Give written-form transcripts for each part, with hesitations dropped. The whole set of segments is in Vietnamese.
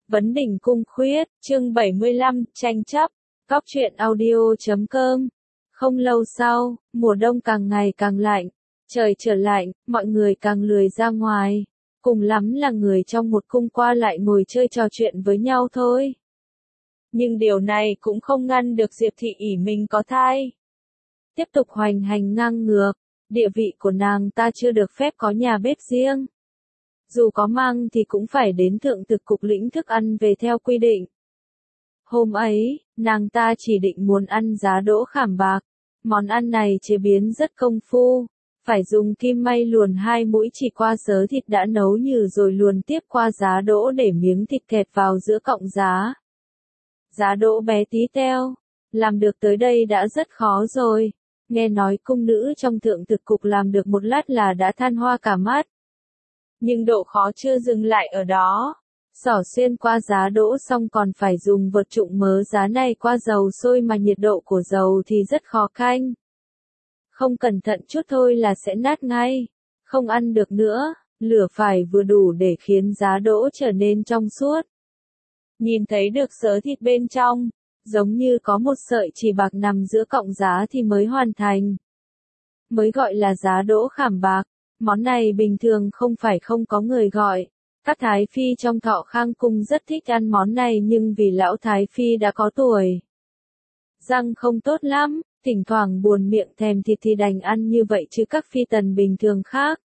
Vấn đỉnh cung khuyết, chương 75, tranh chấp, Cóc truyện audio.com. Không lâu sau, mùa đông càng ngày càng lạnh, trời trở lạnh, mọi người càng lười ra ngoài, cùng lắm là người trong một cung qua lại ngồi chơi trò chuyện với nhau thôi. Nhưng điều này cũng không ngăn được Diệp Thị ỷ mình có thai. Tiếp tục hoành hành ngang ngược, địa vị của nàng ta chưa được phép có nhà bếp riêng. Dù có mang thì cũng phải đến thượng thực cục lĩnh thức ăn về theo quy định. Hôm ấy, nàng ta chỉ định muốn ăn giá đỗ khảm bạc. Món ăn này chế biến rất công phu, phải dùng kim may luồn 2 mũi chỉ qua sớ thịt đã nấu nhừ rồi luồn tiếp qua giá đỗ để miếng thịt kẹp vào giữa cọng giá. Giá đỗ bé tí teo, làm được tới đây đã rất khó rồi. Nghe nói cung nữ trong thượng thực cục làm được một lát là đã than hoa cả mắt. Nhưng độ khó chưa dừng lại ở đó. Xỏ xuyên qua giá đỗ xong còn phải dùng vật trụng mớ giá này qua dầu sôi mà nhiệt độ của dầu thì rất khó canh. Không cẩn thận chút thôi là sẽ nát ngay, không ăn được nữa, lửa phải vừa đủ để khiến giá đỗ trở nên trong suốt. Nhìn thấy được sớ thịt bên trong, giống như có một sợi chỉ bạc nằm giữa cọng giá thì mới hoàn thành. Mới gọi là giá đỗ khảm bạc. Món này bình thường không phải không có người gọi. Các thái phi trong Thọ Khang cung rất thích ăn món này nhưng vì lão thái phi đã có tuổi, răng không tốt lắm, thỉnh thoảng buồn miệng thèm thịt thì đành ăn như vậy chứ các phi tần bình thường khác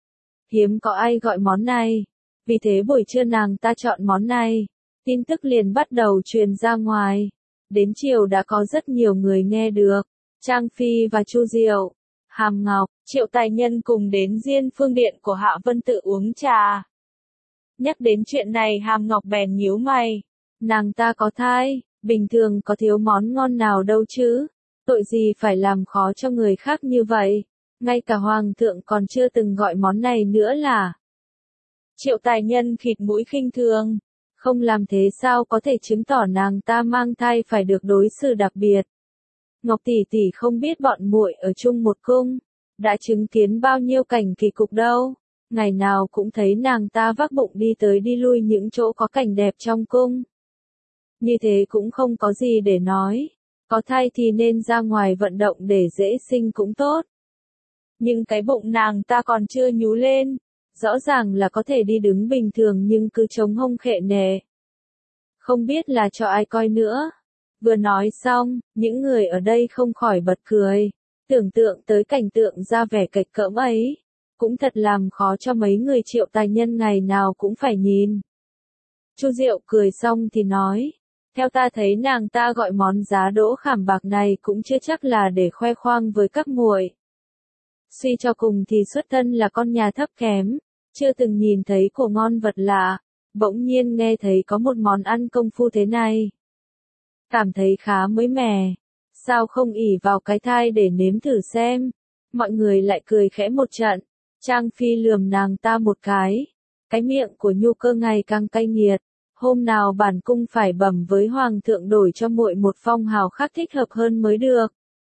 hiếm có ai gọi món này. Vì thế buổi trưa nàng ta chọn món này, tin tức liền bắt đầu truyền ra ngoài. Đến chiều đã có rất nhiều người nghe được. Trang Phi và Chu Diệu, Hàm Ngọc, Triệu Tài Nhân cùng đến Diên Phương Điện của Hạ Vân Tự uống trà. Nhắc đến chuyện này Hàm Ngọc bèn nhíu mày. Nàng ta có thai, bình thường có thiếu món ngon nào đâu chứ. Tội gì phải làm khó cho người khác như vậy. Ngay cả Hoàng thượng còn chưa từng gọi món này nữa là. Triệu Tài Nhân khịt mũi khinh thường. Không làm thế sao có thể chứng tỏ nàng ta mang thai phải được đối xử đặc biệt. Ngọc tỷ tỷ không biết bọn muội ở chung một cung, đã chứng kiến bao nhiêu cảnh kỳ cục đâu. Ngày nào cũng thấy nàng ta vác bụng đi tới đi lui những chỗ có cảnh đẹp trong cung. Như thế cũng không có gì để nói. Có thai thì nên ra ngoài vận động để dễ sinh cũng tốt. Nhưng cái bụng nàng ta còn chưa nhú lên. Rõ ràng là có thể đi đứng bình thường nhưng cứ chống hông khệ nề. Không biết là cho ai coi nữa. Vừa nói xong, những người ở đây không khỏi bật cười. Tưởng tượng tới cảnh tượng ra vẻ kịch cỡm ấy. Cũng thật làm khó cho mấy người Triệu Tài Nhân ngày nào cũng phải nhìn. Chu Diệu cười xong thì nói. Theo ta thấy nàng ta gọi món giá đỗ khảm bạc này cũng chưa chắc là để khoe khoang với các muội. Suy cho cùng thì xuất thân là con nhà thấp kém, chưa từng nhìn thấy của ngon vật lạ, bỗng nhiên nghe thấy có một món ăn công phu thế này. Cảm thấy khá mới mẻ, sao không ỷ vào cái thai để nếm thử xem. Mọi người lại cười khẽ một trận, Trang Phi lườm nàng ta một cái miệng của Nhu Cơ ngày càng cay nghiệt. Hôm nào bản cung phải bẩm với Hoàng thượng đổi cho muội một phong hào khác thích hợp hơn mới được.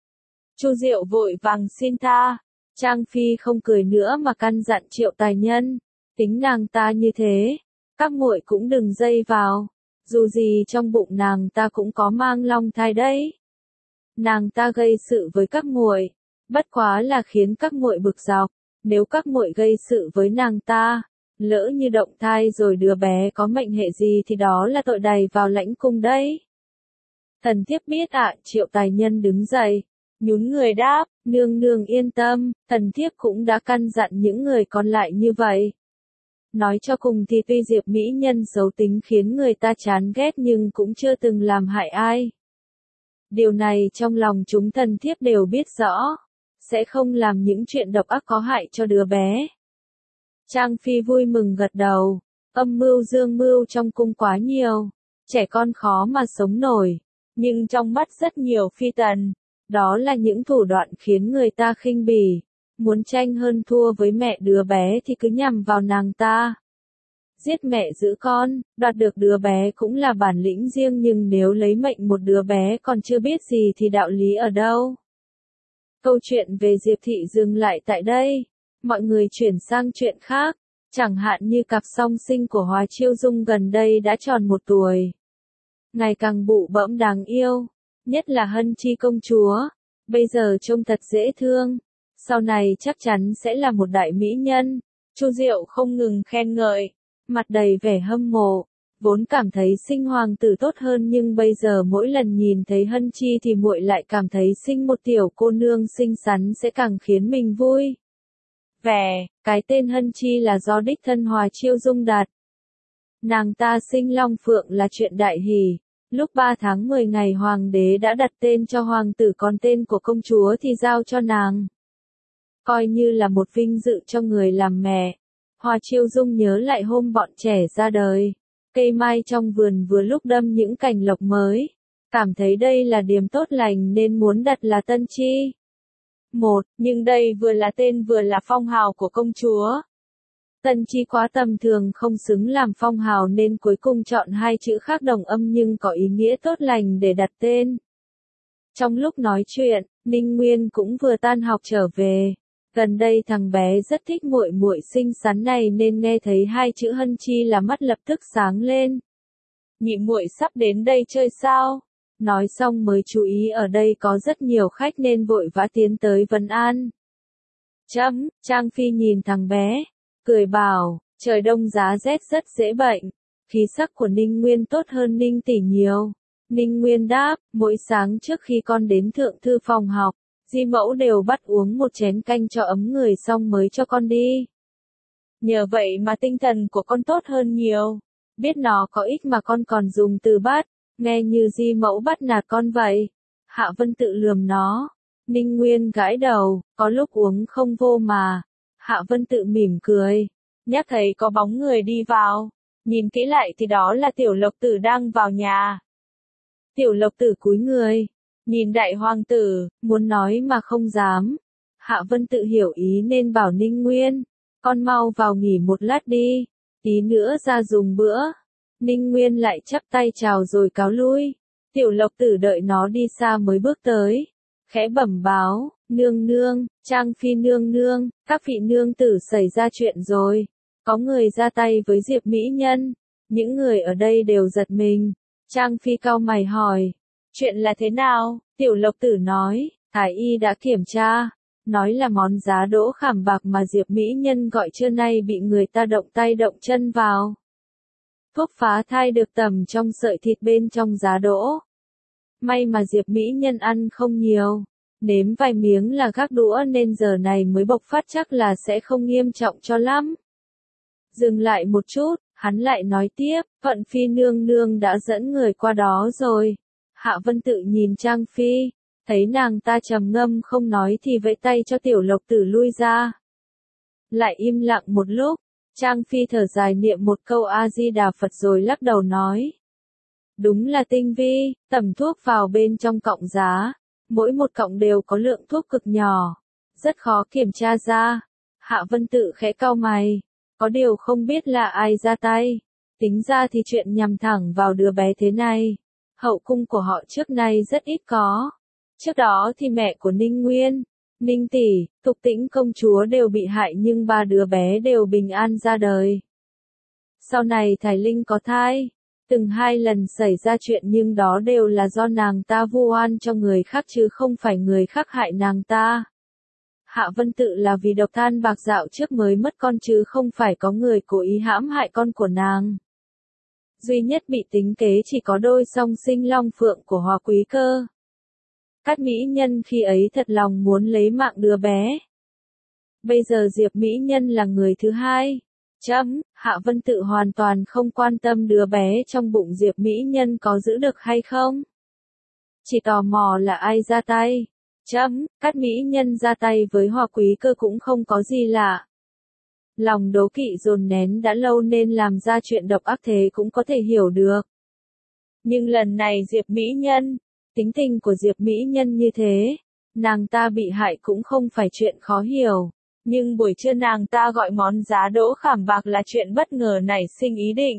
Chu Diệu vội vàng xin tha. Trang Phi không cười nữa mà căn dặn Triệu Tài Nhân, tính nàng ta như thế, các muội cũng đừng dây vào, dù gì trong bụng nàng ta cũng có mang long thai đấy. Nàng ta gây sự với các muội, bất quá là khiến các muội bực dọc, nếu các muội gây sự với nàng ta, lỡ như động thai rồi đứa bé có mệnh hệ gì thì đó là tội đầy vào lãnh cung đấy. Thần thiếp biết ạ. Triệu Tài Nhân đứng dậy, nhún người đáp, nương nương yên tâm, thần thiếp cũng đã căn dặn những người còn lại như vậy. Nói cho cùng thì tuy Diệp mỹ nhân xấu tính khiến người ta chán ghét nhưng cũng chưa từng làm hại ai. Điều này trong lòng chúng thần thiếp đều biết rõ, sẽ không làm những chuyện độc ác có hại cho đứa bé. Trang Phi vui mừng gật đầu, âm mưu dương mưu trong cung quá nhiều, trẻ con khó mà sống nổi, nhưng trong mắt rất nhiều phi tần, đó là những thủ đoạn khiến người ta khinh bỉ, muốn tranh hơn thua với mẹ đứa bé thì cứ nhằm vào nàng ta. Giết mẹ giữ con, đoạt được đứa bé cũng là bản lĩnh riêng nhưng nếu lấy mệnh một đứa bé còn chưa biết gì thì đạo lý ở đâu. Câu chuyện về Diệp Thị dừng lại tại đây, mọi người chuyển sang chuyện khác. Chẳng hạn như cặp song sinh của Hòa Chiêu Dung gần đây đã tròn 1 tuổi. Ngày càng bụ bẫm đáng yêu, nhất là Hân Chi công chúa, bây giờ trông thật dễ thương, sau này chắc chắn sẽ là một đại mỹ nhân. Chu Diệu không ngừng khen ngợi, mặt đầy vẻ hâm mộ, vốn cảm thấy sinh hoàng tử tốt hơn nhưng bây giờ mỗi lần nhìn thấy Hân Chi thì muội lại cảm thấy sinh một tiểu cô nương xinh xắn sẽ càng khiến mình vui vẻ. Cái tên Hân Chi là do đích thân Hòa Chiêu Dung đặt. Nàng ta sinh long phượng là chuyện đại hỷ. Lúc 3 tháng 10 ngày hoàng đế đã đặt tên cho hoàng tử, còn tên của công chúa thì giao cho nàng. Coi như là một vinh dự cho người làm mẹ. Hòa Chiêu Dung nhớ lại hôm bọn trẻ ra đời. Cây mai trong vườn vừa lúc đâm những cành lộc mới. Cảm thấy đây là điểm tốt lành nên muốn đặt là Tân Chi. Nhưng đây vừa là tên vừa là phong hào của công chúa. Tân Chi quá tầm thường không xứng làm phong hào nên cuối cùng chọn 2 chữ khác đồng âm nhưng có ý nghĩa tốt lành để đặt tên. Trong lúc nói chuyện, Ninh Nguyên cũng vừa tan học trở về. Gần đây thằng bé rất thích muội muội xinh xắn này nên nghe thấy 2 chữ Hân Chi là mắt lập tức sáng lên. Nhị muội sắp đến đây chơi sao? Nói xong mới chú ý ở đây có rất nhiều khách nên vội vã tiến tới vấn an. Trang Phi nhìn thằng bé, cười bảo, trời đông giá rét rất dễ bệnh. Khí sắc của Ninh Nguyên tốt hơn Ninh tỷ nhiều. Ninh Nguyên đáp, mỗi sáng trước khi con đến thượng thư phòng học, Di mẫu đều bắt uống một chén canh cho ấm người xong mới cho con đi. Nhờ vậy mà tinh thần của con tốt hơn nhiều. Biết nó có ích mà con còn dùng từ bắt, nghe như Di mẫu bắt nạt con vậy. Hạ Vân Tự lườm nó. Ninh Nguyên gãi đầu, có lúc uống không vô mà. Hạ Vân Tự mỉm cười, nhắc thấy có bóng người đi vào. Nhìn kỹ lại thì đó là Tiểu Lộc Tử đang vào nhà. Tiểu Lộc Tử cúi người, nhìn đại hoàng tử, muốn nói mà không dám. Hạ Vân Tự hiểu ý nên bảo Ninh Nguyên, con mau vào nghỉ một lát đi, tí nữa ra dùng bữa. Ninh Nguyên lại chắp tay chào rồi cáo lui. Tiểu Lộc Tử đợi nó đi xa mới bước tới, khẽ bẩm báo, nương nương, Trang Phi nương nương, các vị nương tử xảy ra chuyện rồi. Có người ra tay với Diệp mỹ nhân. Những người ở đây đều giật mình. Trang Phi cau mày hỏi, chuyện là thế nào? Tiểu Lộc Tử nói, Thái y đã kiểm tra, nói là món giá đỗ khảm bạc mà Diệp mỹ nhân gọi trưa nay bị người ta động tay động chân vào. Thuốc phá thai được tẩm trong sợi thịt bên trong giá đỗ. May mà Diệp mỹ nhân ăn không nhiều, nếm vài miếng là gác đũa nên giờ này mới bộc phát, chắc là sẽ không nghiêm trọng cho lắm. Dừng lại một chút, hắn lại nói tiếp, Thuận Phi nương nương đã dẫn người qua đó rồi. Hạ Vân Tự nhìn Trang Phi, thấy nàng ta trầm ngâm không nói thì vẫy tay cho Tiểu Lộc Tử lui ra. Lại im lặng một lúc, Trang Phi thở dài niệm một câu A Di Đà Phật rồi lắc đầu nói. Đúng là tinh vi, tẩm thuốc vào bên trong cọng giá, mỗi một cọng đều có lượng thuốc cực nhỏ, rất khó kiểm tra ra. Hạ Vân Tự khẽ cau mày, có điều không biết là ai ra tay. Tính ra thì chuyện nhằm thẳng vào đứa bé thế này, hậu cung của họ trước nay rất ít có. Trước đó thì mẹ của Ninh Nguyên, Ninh tỷ, Tục Tĩnh công chúa đều bị hại nhưng 3 đứa bé đều bình an ra đời. Sau này Thái Linh có thai, từng 2 lần xảy ra chuyện nhưng đó đều là do nàng ta vu oan cho người khác chứ không phải người khác hại nàng ta. Hạ Vân Tự là vì độc than bạc dạo trước mới mất con chứ không phải có người cố ý hãm hại con của nàng. Duy nhất bị tính kế chỉ có đôi song sinh long phượng của Hòa Quý Cơ. Các mỹ nhân khi ấy thật lòng muốn lấy mạng đứa bé. Bây giờ Diệp mỹ nhân là người thứ hai. Hạ Vân Tự hoàn toàn không quan tâm đứa bé trong bụng Diệp mỹ nhân có giữ được hay không. Chỉ tò mò là ai ra tay. Các mỹ nhân ra tay với Hòa Quý Cơ cũng không có gì lạ. Lòng đố kỵ dồn nén đã lâu nên làm ra chuyện độc ác thế cũng có thể hiểu được. Nhưng lần này Diệp mỹ nhân, tính tình của Diệp mỹ nhân như thế, nàng ta bị hại cũng không phải chuyện khó hiểu. Nhưng buổi trưa nàng ta gọi món giá đỗ khảm bạc là chuyện bất ngờ nảy sinh ý định.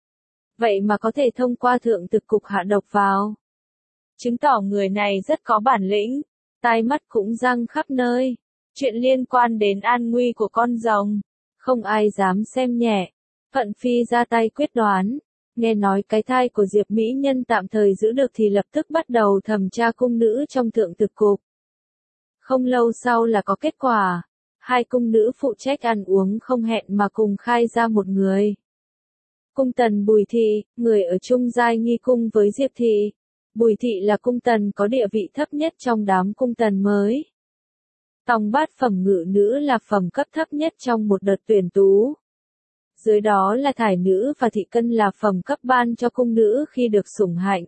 Vậy mà có thể thông qua thượng thực cục hạ độc vào. Chứng tỏ người này rất có bản lĩnh, tai mắt cũng răng khắp nơi. Chuyện liên quan đến an nguy của con rồng, Không ai dám xem nhẹ. Phận Phi ra tay quyết đoán. Nghe nói cái thai của Diệp Mỹ Nhân tạm thời giữ được thì lập tức bắt đầu thẩm tra cung nữ trong thượng thực cục. Không lâu sau là có kết quả. Hai cung nữ phụ trách ăn uống không hẹn mà cùng khai ra một người. Cung tần Bùi Thị, người ở chung giai nghi cung với Diệp Thị. Bùi Thị là cung tần có địa vị thấp nhất trong đám cung tần mới. Tòng bát phẩm ngự nữ là phẩm cấp thấp nhất trong một đợt tuyển tú. Dưới đó là thải nữ và thị cân là phẩm cấp ban cho cung nữ khi được sủng hạnh.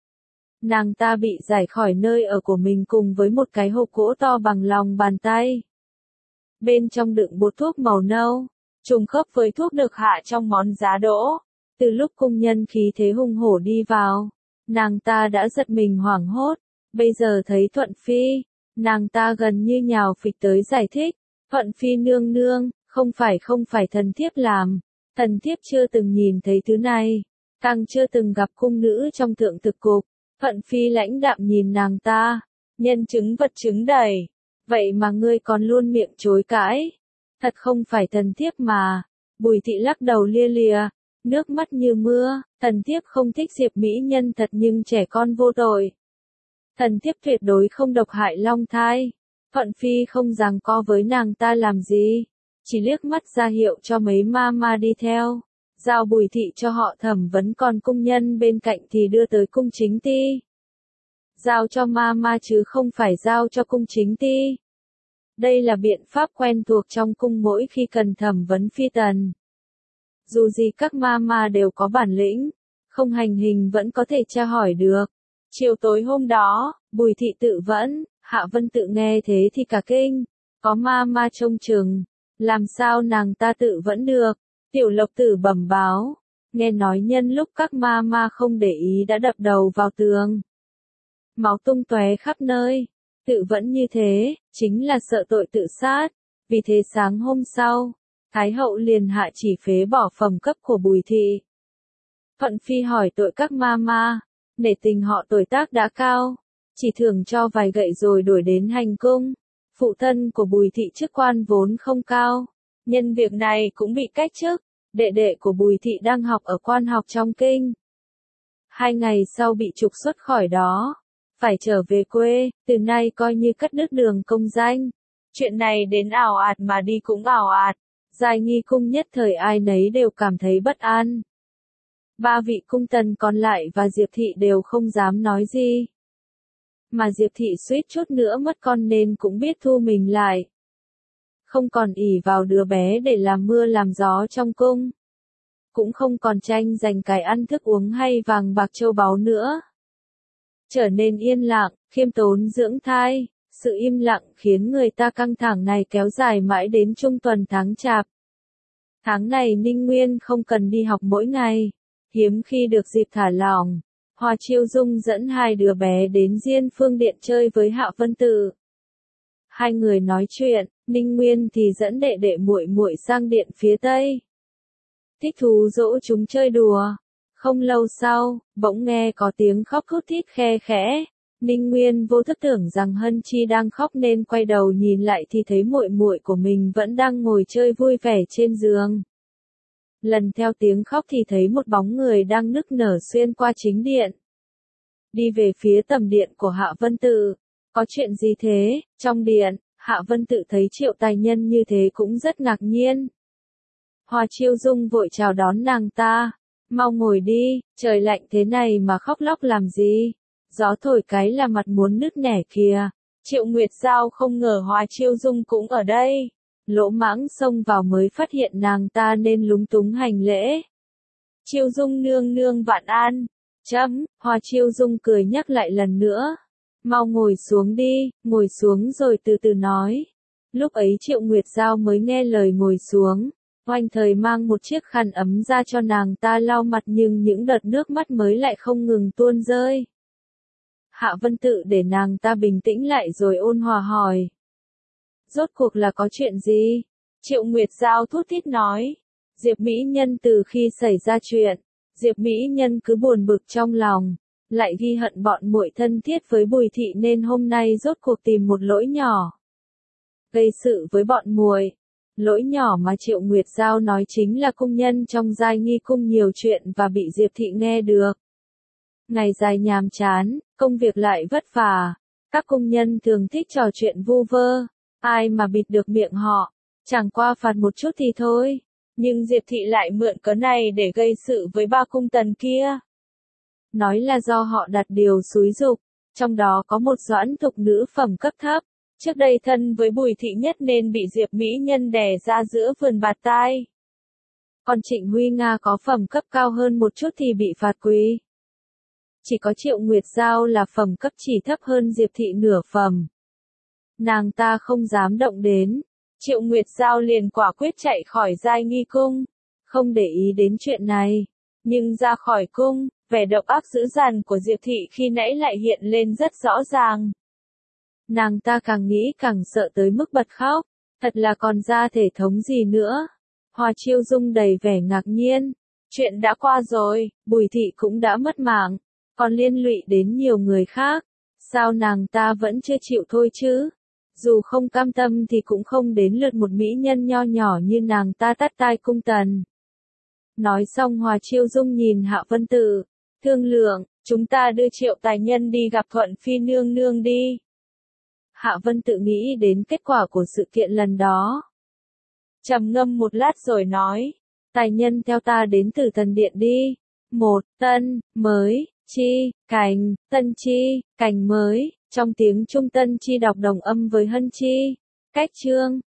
Nàng ta bị giải khỏi nơi ở của mình cùng với một cái hộp gỗ to bằng lòng bàn tay. Bên trong đựng bột thuốc màu nâu, trùng khớp với thuốc được hạ trong món giá đỗ. Từ lúc cung nhân khí thế hung hổ đi vào, nàng ta đã giật mình hoảng hốt. Bây giờ thấy Thuận Phi, nàng ta gần như nhào phịch tới giải thích. Thuận Phi nương nương, không phải thần thiếp làm. Thần thiếp chưa từng nhìn thấy thứ này, càng chưa từng gặp cung nữ trong thượng thực cục. Thuận Phi lãnh đạm nhìn nàng ta, nhân chứng vật chứng đầy. Vậy mà ngươi còn luôn miệng chối cãi. Thật không phải thần thiếp mà. Bùi Thị lắc đầu lia lịa, nước mắt như mưa. Thần thiếp không thích Diệp Mỹ Nhân thật nhưng trẻ con vô tội. Thần thiếp tuyệt đối không độc hại long thai. Thuận Phi không giằng co với nàng ta làm gì, chỉ liếc mắt ra hiệu cho mấy ma đi theo. Giao Bùi Thị cho họ thẩm vấn, còn cung nhân bên cạnh thì đưa tới cung chính ty. Giao cho ma chứ không phải giao cho cung chính ty. Đây là biện pháp quen thuộc trong cung mỗi khi cần thẩm vấn phi tần. Dù gì các ma đều có bản lĩnh, không hành hình vẫn có thể tra hỏi được. Chiều tối hôm đó, Bùi Thị tự vẫn, Hạ Vân Tự nghe thế thì cả kinh. Có ma trông chừng, làm sao nàng ta tự vẫn được. Tiểu Lộc Tử bẩm báo, nghe nói nhân lúc các ma không để ý đã đập đầu vào tường. Máu tung tóe khắp nơi. Tự vẫn như thế, chính là sợ tội tự sát. Vì thế sáng hôm sau, Thái hậu liền hạ chỉ phế bỏ phẩm cấp của Bùi Thị. Thuận Phi hỏi tội các ma, nể tình họ tuổi tác đã cao, chỉ thưởng cho vài gậy rồi đuổi đến hành cung. Phụ thân của Bùi Thị chức quan vốn không cao, nhân việc này cũng bị cách chức. Đệ đệ của Bùi Thị đang học ở quan học trong kinh. 2 ngày sau bị trục xuất khỏi đó, phải trở về quê, từ nay coi như cắt đứt đường công danh. Chuyện này đến ào ạt mà đi cũng ào ạt, giai nghi cung nhất thời ai nấy đều cảm thấy bất an. 3 vị cung tần còn lại và Diệp Thị đều không dám nói gì. Mà Diệp Thị suýt chút nữa mất con nên cũng biết thu mình lại. Không còn ỷ vào đứa bé để làm mưa làm gió trong cung. Cũng không còn tranh giành cái ăn thức uống hay vàng bạc châu báu nữa. Trở nên yên lặng, khiêm tốn dưỡng thai. Sự im lặng khiến người ta căng thẳng này kéo dài mãi đến trung tuần tháng Chạp. Tháng này Ninh Nguyên không cần đi học mỗi ngày. Hiếm khi được dịp thả lỏng, Hoa Chiêu Dung dẫn 2 đứa bé đến Diên Phương Điện chơi với Hạ Vân Tự. 2 người nói chuyện, Ninh Nguyên thì dẫn đệ đệ muội muội sang điện phía Tây. Thích thú dỗ chúng chơi đùa. Không lâu sau, bỗng nghe có tiếng khóc thút thít khe khẽ. Ninh Nguyên vô thức tưởng rằng Hân Chi đang khóc nên quay đầu nhìn lại thì thấy muội muội của mình vẫn đang ngồi chơi vui vẻ trên giường. Lần theo tiếng khóc thì thấy một bóng người đang nức nở xuyên qua chính điện. Đi về phía tầm điện của Hạ Vân Tự. Có chuyện gì thế? Trong điện, Hạ Vân Tự thấy Triệu Tài Nhân như thế cũng rất ngạc nhiên. Hoa Chiêu Dung vội chào đón nàng ta. Mau ngồi đi, trời lạnh thế này mà khóc lóc làm gì? Gió thổi cái là mặt muốn nứt nẻ kìa. Triệu Nguyệt Giao không ngờ Hoa Chiêu Dung cũng ở đây. Lỗ Mãng xông vào mới phát hiện nàng ta nên lúng túng hành lễ. Chiêu Dung nương nương vạn an. Hoa Chiêu Dung cười nhắc lại lần nữa. Mau ngồi xuống đi, ngồi xuống rồi từ từ nói. Lúc ấy Triệu Nguyệt Giao mới nghe lời ngồi xuống. Oanh thời mang một chiếc khăn ấm ra cho nàng ta lau mặt nhưng những đợt nước mắt mới lại không ngừng tuôn rơi. Hạ Vân Tự để nàng ta bình tĩnh lại rồi ôn hòa hỏi. Rốt cuộc là có chuyện gì? Triệu Nguyệt Giao thút thít nói. Diệp Mỹ Nhân từ khi xảy ra chuyện, Diệp Mỹ Nhân cứ buồn bực trong lòng, lại ghi hận bọn muội thân thiết với Bùi Thị nên hôm nay rốt cuộc tìm một lỗi nhỏ. Gây sự với bọn muội. Lỗi nhỏ mà Triệu Nguyệt Giao nói chính là cung nhân trong Giai Nghi cung nhiều chuyện và bị Diệp Thị nghe được. Ngày dài nhàm chán, công việc lại vất vả, các cung nhân thường thích trò chuyện vu vơ, ai mà bịt được miệng họ, chẳng qua phạt một chút thì thôi, nhưng Diệp Thị lại mượn cớ này để gây sự với ba cung tần kia. Nói là do họ đặt điều xúi giục, trong đó có một Doãn Thục nữ phẩm cấp thấp, trước đây thân với Bùi Thị Nhất nên bị Diệp Mỹ Nhân đè ra giữa vườn bạt tai. Còn Trịnh Huy Nga có phẩm cấp cao hơn một chút thì bị phạt quỳ. Chỉ có Triệu Nguyệt Giao là phẩm cấp chỉ thấp hơn Diệp Thị nửa phẩm. Nàng ta không dám động đến, Triệu Nguyệt Giao liền quả quyết chạy khỏi Giai Nghi cung, không để ý đến chuyện này. Nhưng ra khỏi cung, vẻ độc ác dữ dằn của Diệp Thị khi nãy lại hiện lên rất rõ ràng. Nàng ta càng nghĩ càng sợ tới mức bật khóc, thật là còn ra thể thống gì nữa. Hoa Chiêu Dung đầy vẻ ngạc nhiên, chuyện đã qua rồi, Bùi Thị cũng đã mất mạng, còn liên lụy đến nhiều người khác, sao nàng ta vẫn chưa chịu thôi chứ? Dù không cam tâm thì cũng không đến lượt một mỹ nhân nho nhỏ như nàng ta tắt tai cung tần. Nói xong Hoa Chiêu Dung nhìn Hạ Vân Tự, thương lượng, chúng ta đưa Triệu tài nhân đi gặp Thuận Phi nương nương đi. Hạ Vân Tự nghĩ đến kết quả của sự kiện lần đó. Trầm ngâm một lát rồi nói, tài nhân theo ta đến Tử Thần Điện đi. Một, tân, mới, chi, cành, tân chi, cành mới, trong tiếng Trung Tân Chi đọc đồng âm với Hân Chi. Cách chương